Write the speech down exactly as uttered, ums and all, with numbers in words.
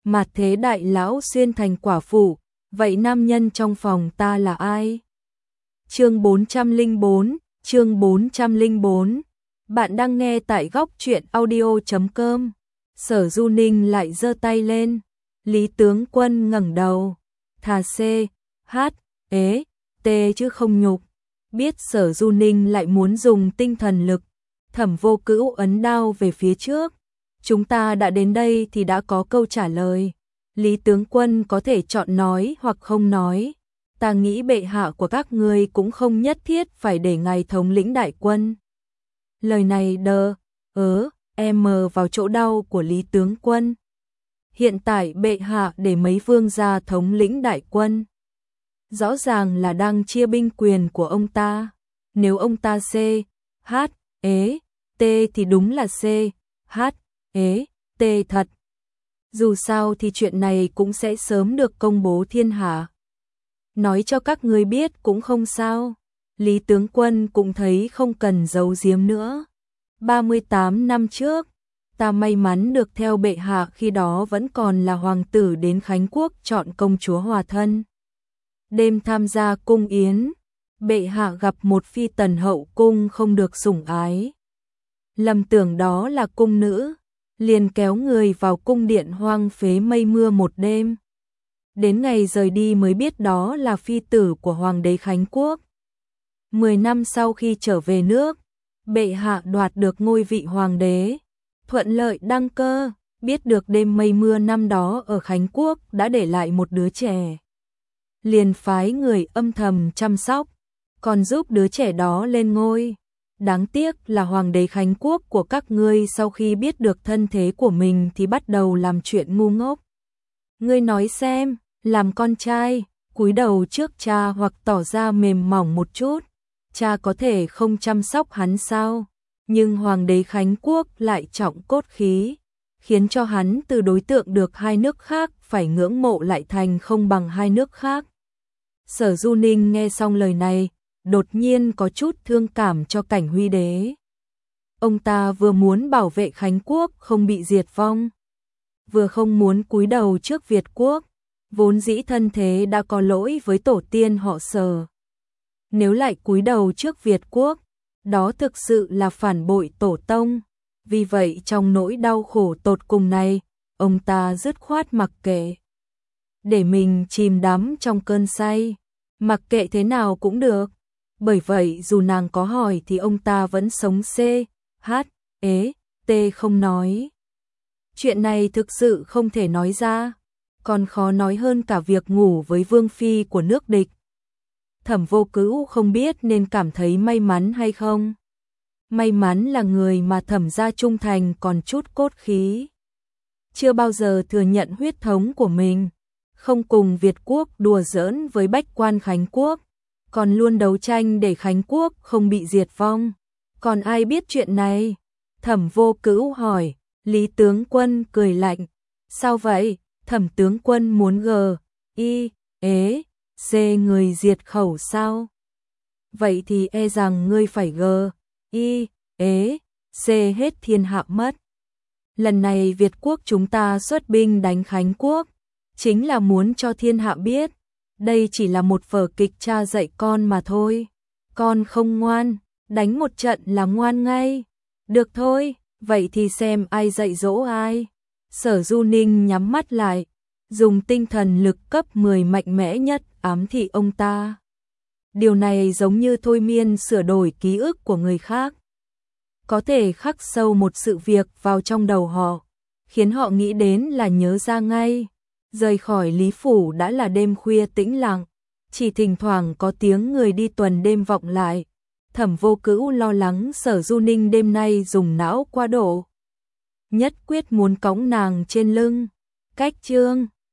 mà thế đại lão xuyên thành quả phụ, vậy nam nhân trong phòng ta là ai? Chương bốn trăm lẻ bốn, chương bốn trăm lẻ bốn. Bạn đang nghe tại góc truyện audio chấm com. Sở Du Ninh lại giơ tay lên. Lý tướng quân ngẩng đầu, thà C, H, ế, T chứ không nhục. Biết Sở Du Ninh lại muốn dùng tinh thần lực, Thẩm Vô Cữu ấn đao về phía trước. Chúng ta đã đến đây thì đã có câu trả lời. Lý tướng quân có thể chọn nói hoặc không nói. Ta nghĩ bệ hạ của các ngươi cũng không nhất thiết phải để ngài thống lĩnh đại quân. Lời này đờ, ớ, em vào chỗ đau của Lý tướng quân. Hiện tại bệ hạ để mấy vương gia thống lĩnh đại quân. Rõ ràng là đang chia binh quyền của ông ta. Nếu ông ta C, H, ế, T thì đúng là C, H, ế, T thật. Dù sao thì chuyện này cũng sẽ sớm được công bố thiên hạ. Nói cho các ngươi biết cũng không sao. Lý tướng quân cũng thấy không cần giấu giếm nữa. ba mươi tám năm trước, ta may mắn được theo bệ hạ khi đó vẫn còn là hoàng tử đến Khánh Quốc chọn công chúa hòa thân. Đêm tham gia cung yến, bệ hạ gặp một phi tần hậu cung không được sủng ái. Lầm tưởng đó là cung nữ, liền kéo người vào cung điện hoang phế mây mưa một đêm. Đến ngày rời đi mới biết đó là phi tử của hoàng đế Khánh Quốc. Mười năm sau khi trở về nước, bệ hạ đoạt được ngôi vị hoàng đế, thuận lợi đăng cơ, biết được đêm mây mưa năm đó ở Khánh Quốc đã để lại một đứa trẻ. Liền phái người âm thầm chăm sóc, còn giúp đứa trẻ đó lên ngôi. Đáng tiếc là hoàng đế Khánh Quốc của các ngươi sau khi biết được thân thế của mình thì bắt đầu làm chuyện ngu ngốc. Ngươi nói xem, làm con trai, cúi đầu trước cha hoặc tỏ ra mềm mỏng một chút, cha có thể không chăm sóc hắn sao? Nhưng hoàng đế Khánh Quốc lại trọng cốt khí, khiến cho hắn từ đối tượng được hai nước khác phải ngưỡng mộ lại thành không bằng hai nước khác. Sở Du Ninh nghe xong lời này, đột nhiên có chút thương cảm cho Cảnh Huy đế. Ông ta vừa muốn bảo vệ Khánh Quốc không bị diệt vong, vừa không muốn cúi đầu trước Việt Quốc, vốn dĩ thân thế đã có lỗi với tổ tiên họ Sở. Nếu lại cúi đầu trước Việt Quốc, đó thực sự là phản bội tổ tông. Vì vậy trong nỗi đau khổ tột cùng này, ông ta dứt khoát mặc kệ, để mình chìm đắm trong cơn say. Mặc kệ thế nào cũng được. Bởi vậy dù nàng có hỏi thì ông ta vẫn sống C, H, ế, T không nói. Chuyện này thực sự không thể nói ra, còn khó nói hơn cả việc ngủ với vương phi của nước địch. Thẩm Vô Cữu không biết nên cảm thấy may mắn hay không. May mắn là người mà thẩm gia trung thành còn chút cốt khí. Chưa bao giờ thừa nhận huyết thống của mình, không cùng Việt Quốc đùa giỡn với bách quan Khánh Quốc, còn luôn đấu tranh để Khánh Quốc không bị diệt vong. Còn ai biết chuyện này? Thẩm Vô Cữu hỏi. Lý tướng quân cười lạnh. Sao vậy? Thẩm tướng quân muốn g, y, ế, c người diệt khẩu sao? Vậy thì e rằng ngươi phải g, y, ế, c hết thiên hạ mất. Lần này Việt Quốc chúng ta xuất binh đánh Khánh Quốc, chính là muốn cho thiên hạ biết, đây chỉ là một vở kịch cha dạy con mà thôi. Con không ngoan, đánh một trận là ngoan ngay. Được thôi, vậy thì xem ai dạy dỗ ai. Sở Du Ninh nhắm mắt lại, dùng tinh thần lực cấp mười mạnh mẽ nhất ám thị ông ta. Điều này giống như thôi miên sửa đổi ký ức của người khác, có thể khắc sâu một sự việc vào trong đầu họ, khiến họ nghĩ đến là nhớ ra ngay. Rời khỏi Lý Phủ đã là đêm khuya tĩnh lặng, chỉ thỉnh thoảng có tiếng người đi tuần đêm vọng lại. Thẩm Vô Cữu lo lắng Sở Du Ninh đêm nay dùng não quá độ, nhất quyết muốn cõng nàng trên lưng. Cách chương